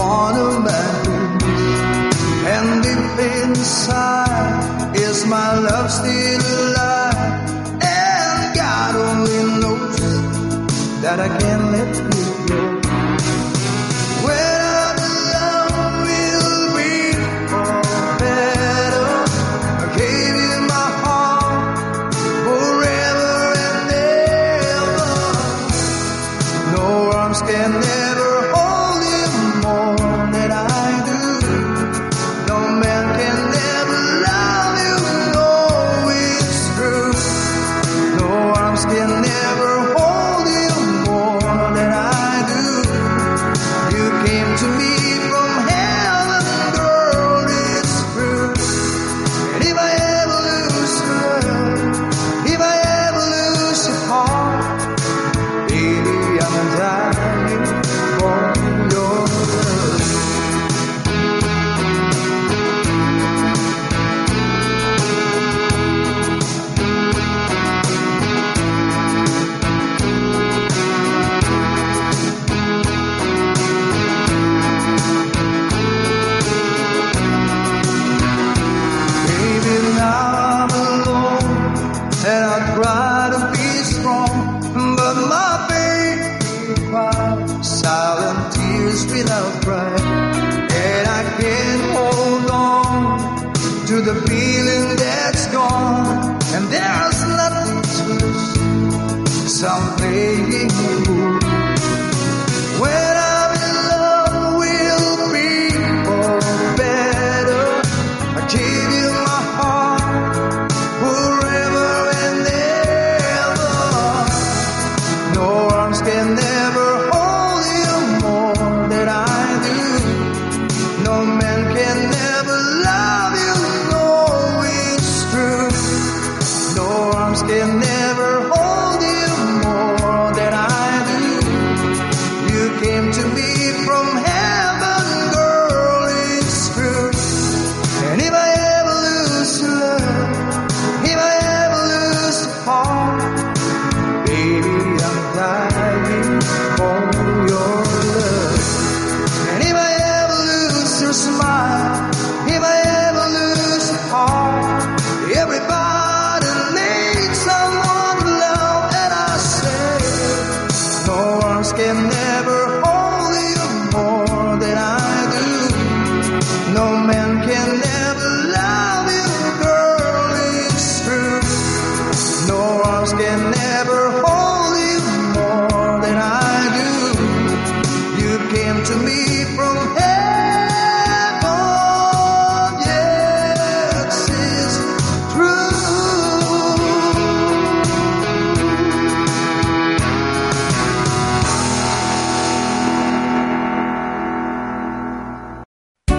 one of my dreams. And deep inside is my love still alive. And God only knows that I can't let you go. When I'm alone, we'll be for better. I gave you my heart forever and ever. No arms can never hold you more than I do. No man can never love you, no, it's true. No arms can never hold you more than I do. You came to me from heaven, girl, it's true. And if I ever lose love, if I ever lose your heart, baby, I'm dying for your love. Baby, now I'm alone, and I try to be strong, but my baby cries silent tears without crying, and I can't hold on to the feeling that's gone, and there's nothing to lose, so I'm playing the fool. When I'm in love, we'll be for better. I give you my heart forever and ever. No arms can never hold you more than I do. No man can never love you, no, it's true. No arms can never hold you more than I do. You came to me from heaven, girl, it's true. And if I ever lose love, if I ever lose the heart, baby, I'm dying for your love. And if I ever lose your smile, if I ever lose your heart, everybody needs someone to love, and I say, no arms can never hold you more than I do. No man can never love you, girl, it's true. No arms can